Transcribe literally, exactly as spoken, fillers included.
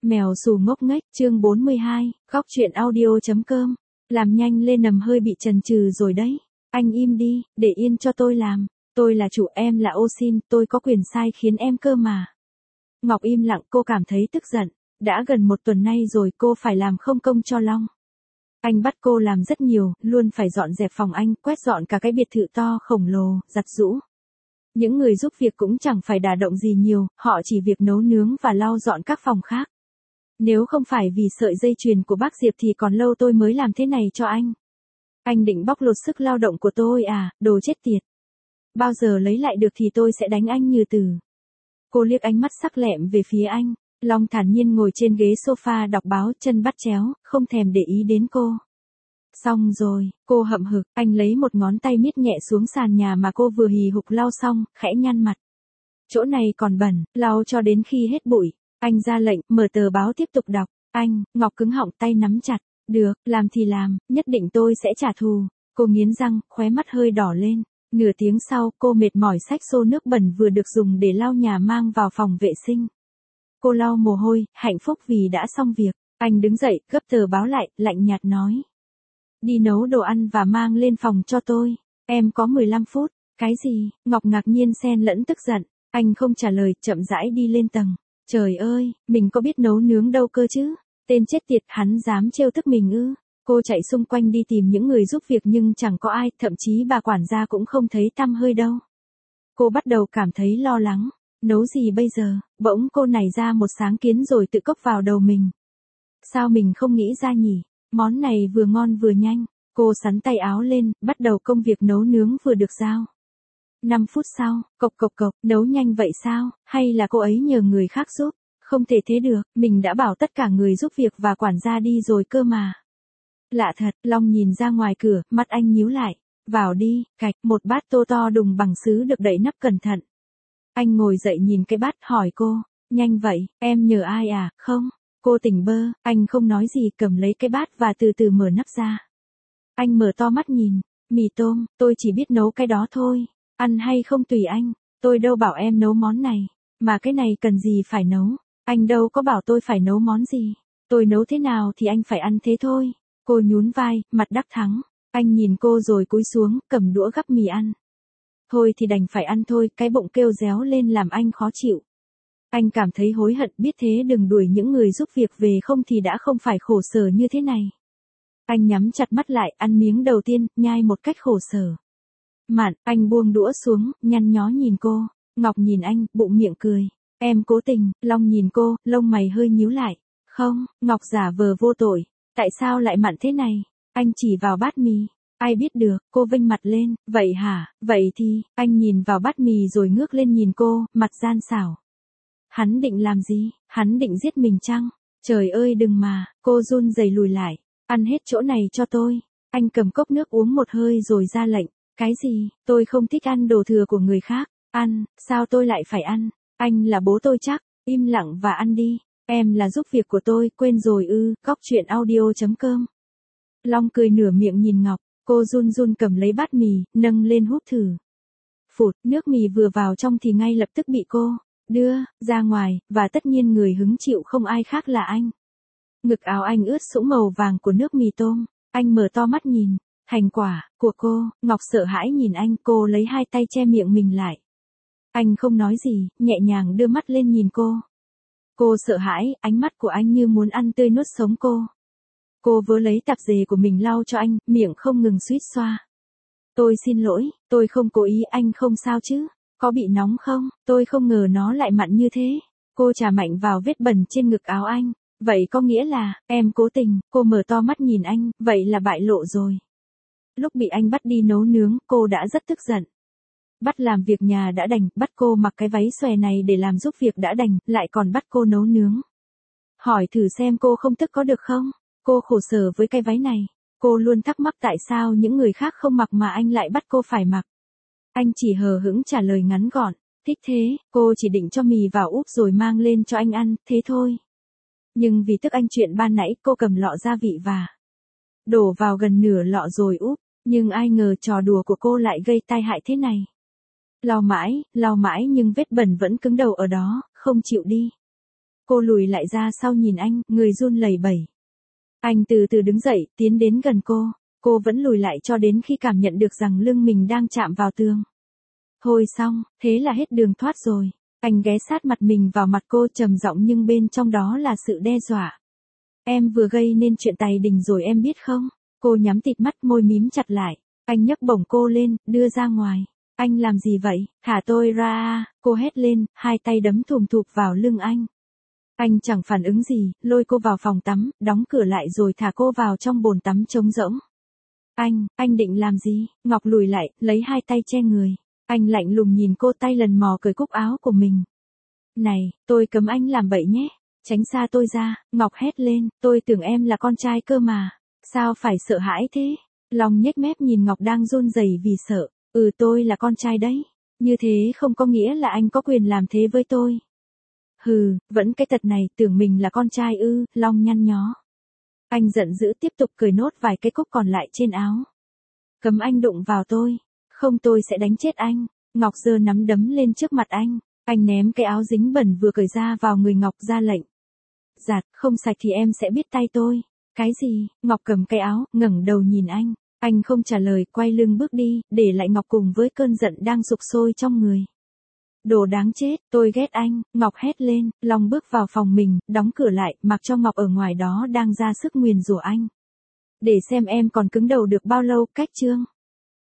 Mèo xù ngốc nghếch, chương bốn mươi hai, góc truyện audio.com. Làm nhanh lên, nằm hơi bị chần chừ rồi đấy. Anh im đi, để yên cho tôi làm. Tôi là chủ, em là ô xin, tôi có quyền sai khiến em cơ mà. Ngọc im lặng, cô cảm thấy tức giận. Đã gần một tuần nay rồi cô phải làm không công cho Long. Anh bắt cô làm rất nhiều, luôn phải dọn dẹp phòng anh, quét dọn cả cái biệt thự to khổng lồ, giặt giũ. Những người giúp việc cũng chẳng phải đả động gì nhiều, họ chỉ việc nấu nướng và lau dọn các phòng khác. Nếu không phải vì sợi dây chuyền của bác Diệp thì còn lâu tôi mới làm thế này cho anh. Anh định bóc lột sức lao động của tôi à, đồ chết tiệt. Bao giờ lấy lại được thì tôi sẽ đánh anh như từ. Cô liếc ánh mắt sắc lẹm về phía anh. Long thản nhiên ngồi trên ghế sofa đọc báo, chân bắt chéo, không thèm để ý đến cô. Xong rồi, cô hậm hực, anh lấy một ngón tay miết nhẹ xuống sàn nhà mà cô vừa hì hục lau xong, khẽ nhăn mặt. Chỗ này còn bẩn, lau cho đến khi hết bụi. Anh ra lệnh, mở tờ báo tiếp tục đọc. Anh, Ngọc cứng họng, tay nắm chặt. Được, làm thì làm, nhất định tôi sẽ trả thù. Cô nghiến răng, khóe mắt hơi đỏ lên. Nửa tiếng sau, cô mệt mỏi xách xô nước bẩn vừa được dùng để lau nhà mang vào phòng vệ sinh. Cô lau mồ hôi, hạnh phúc vì đã xong việc. Anh đứng dậy, gấp tờ báo lại, lạnh nhạt nói. Đi nấu đồ ăn và mang lên phòng cho tôi. Em có mười lăm phút. Cái gì? Ngọc ngạc nhiên xen lẫn tức giận. Anh không trả lời, chậm rãi đi lên tầng. Trời ơi, mình có biết nấu nướng đâu cơ chứ? Tên chết tiệt, hắn dám trêu tức mình ư? Cô chạy xung quanh đi tìm những người giúp việc nhưng chẳng có ai, thậm chí bà quản gia cũng không thấy tăm hơi đâu. Cô bắt đầu cảm thấy lo lắng. Nấu gì bây giờ? Bỗng cô nảy ra một sáng kiến rồi tự cốc vào đầu mình. Sao mình không nghĩ ra nhỉ? Món này vừa ngon vừa nhanh. Cô xắn tay áo lên, bắt đầu công việc nấu nướng vừa được giao. năm phút sau, cộc cộc cộc, nấu nhanh vậy sao? Hay là cô ấy nhờ người khác giúp? Không thể thế được, mình đã bảo tất cả người giúp việc và quản gia đi rồi cơ mà. Lạ thật, Long nhìn ra ngoài cửa, mắt anh nhíu lại. Vào đi, cạch, một bát tô to đùng bằng sứ được đậy nắp cẩn thận. Anh ngồi dậy nhìn cái bát, hỏi cô, nhanh vậy, em nhờ ai à? Không, cô tỉnh bơ, anh không nói gì, cầm lấy cái bát và từ từ mở nắp ra. Anh mở to mắt nhìn, mì tôm, tôi chỉ biết nấu cái đó thôi. Ăn hay không tùy anh, tôi đâu bảo em nấu món này, mà cái này cần gì phải nấu, anh đâu có bảo tôi phải nấu món gì, tôi nấu thế nào thì anh phải ăn thế thôi. Cô nhún vai, mặt đắc thắng, anh nhìn cô rồi cúi xuống, cầm đũa gắp mì ăn. Thôi thì đành phải ăn thôi, cái bụng kêu réo lên làm anh khó chịu. Anh cảm thấy hối hận, biết thế đừng đuổi những người giúp việc về, không thì đã không phải khổ sở như thế này. Anh nhắm chặt mắt lại, ăn miếng đầu tiên, nhai một cách khổ sở. Mạn, anh buông đũa xuống, nhăn nhó nhìn cô. Ngọc nhìn anh, bụng miệng cười. Em cố tình. Long nhìn cô, lông mày hơi nhíu lại. Không, Ngọc giả vờ vô tội. Tại sao lại mặn thế này? Anh chỉ vào bát mì. Ai biết được, cô vênh mặt lên. Vậy hả, vậy thì, anh nhìn vào bát mì rồi ngước lên nhìn cô, mặt gian xảo. Hắn định làm gì? Hắn định giết mình chăng? Trời ơi đừng mà, cô run rẩy lùi lại. Ăn hết chỗ này cho tôi. Anh cầm cốc nước uống một hơi rồi ra lệnh. Cái gì? Tôi không thích ăn đồ thừa của người khác. Ăn, sao tôi lại phải ăn? Anh là bố tôi chắc. Im lặng và ăn đi. Em là giúp việc của tôi, quên rồi ư? Góc truyện audio.com. Long cười nửa miệng nhìn Ngọc. Cô run run cầm lấy bát mì, nâng lên hút thử. Phụt, nước mì vừa vào trong thì ngay lập tức bị cô đưa ra ngoài, và tất nhiên người hứng chịu không ai khác là anh. Ngực áo anh ướt sũng màu vàng của nước mì tôm. Anh mở to mắt nhìn. Thành quả của cô. Ngọc sợ hãi nhìn anh, cô lấy hai tay che miệng mình lại. Anh không nói gì, nhẹ nhàng đưa mắt lên nhìn cô. Cô sợ hãi, ánh mắt của anh như muốn ăn tươi nuốt sống cô. Cô vớ lấy tạp dề của mình lau cho anh, miệng không ngừng suýt xoa. Tôi xin lỗi, tôi không cố ý, anh không sao chứ? Có bị nóng không? Tôi không ngờ nó lại mặn như thế. Cô chà mạnh vào vết bẩn trên ngực áo anh. Vậy có nghĩa là, em cố tình. Cô mở to mắt nhìn anh, vậy là bại lộ rồi. Lúc bị anh bắt đi nấu nướng, cô đã rất tức giận. Bắt làm việc nhà đã đành, bắt cô mặc cái váy xòe này để làm giúp việc đã đành, lại còn bắt cô nấu nướng. Hỏi thử xem cô không tức có được không? Cô khổ sở với cái váy này. Cô luôn thắc mắc tại sao những người khác không mặc mà anh lại bắt cô phải mặc. Anh chỉ hờ hững trả lời ngắn gọn. Thích thế, cô chỉ định cho mì vào úp rồi mang lên cho anh ăn, thế thôi. Nhưng vì tức anh chuyện ban nãy, cô cầm lọ gia vị và đổ vào gần nửa lọ rồi úp. Nhưng ai ngờ trò đùa của cô lại gây tai hại thế này. Lau mãi, lau mãi nhưng vết bẩn vẫn cứng đầu ở đó, không chịu đi. Cô lùi lại ra sau nhìn anh, người run lẩy bẩy. Anh từ từ đứng dậy, tiến đến gần cô. Cô vẫn lùi lại cho đến khi cảm nhận được rằng lưng mình đang chạm vào tường. Thôi xong, thế là hết đường thoát rồi. Anh ghé sát mặt mình vào mặt cô trầm giọng nhưng bên trong đó là sự đe dọa. Em vừa gây nên chuyện tày đình rồi em biết không? Cô nhắm tịt mắt, môi mím chặt lại. Anh nhấc bổng cô lên, đưa ra ngoài. Anh làm gì vậy? Thả tôi ra. Cô hét lên, hai tay đấm thùm thụp vào lưng anh. Anh chẳng phản ứng gì, lôi cô vào phòng tắm, đóng cửa lại rồi thả cô vào trong bồn tắm trống rỗng. Anh, anh định làm gì? Ngọc lùi lại, lấy hai tay che người. Anh lạnh lùng nhìn cô, tay lần mò cởi cúc áo của mình. Này, tôi cấm anh làm bậy nhé. Tránh xa tôi ra. Ngọc hét lên, tôi tưởng em là con trai cơ mà. Sao phải sợ hãi thế? Long nhếch mép nhìn Ngọc đang run rẩy vì sợ. Ừ, tôi là con trai đấy. Như thế không có nghĩa là anh có quyền làm thế với tôi. Hừ, vẫn cái tật này, tưởng mình là con trai ư? Long nhăn nhó. Anh giận dữ tiếp tục cởi nốt vài cái cúc còn lại trên áo. Cấm anh đụng vào tôi. Không, tôi sẽ đánh chết anh. Ngọc giơ nắm đấm lên trước mặt anh. Anh ném cái áo dính bẩn vừa cởi ra vào người Ngọc, ra lệnh. Giặt, không sạch thì em sẽ biết tay tôi. Cái gì? Ngọc cầm cái áo, ngẩng đầu nhìn anh. Anh không trả lời, quay lưng bước đi, để lại Ngọc cùng với cơn giận đang sục sôi trong người. Đồ đáng chết, tôi ghét anh. Ngọc hét lên. Long bước vào phòng mình, đóng cửa lại, mặc cho Ngọc ở ngoài đó đang ra sức nguyền rủa anh. Để xem em còn cứng đầu được bao lâu. Cách chương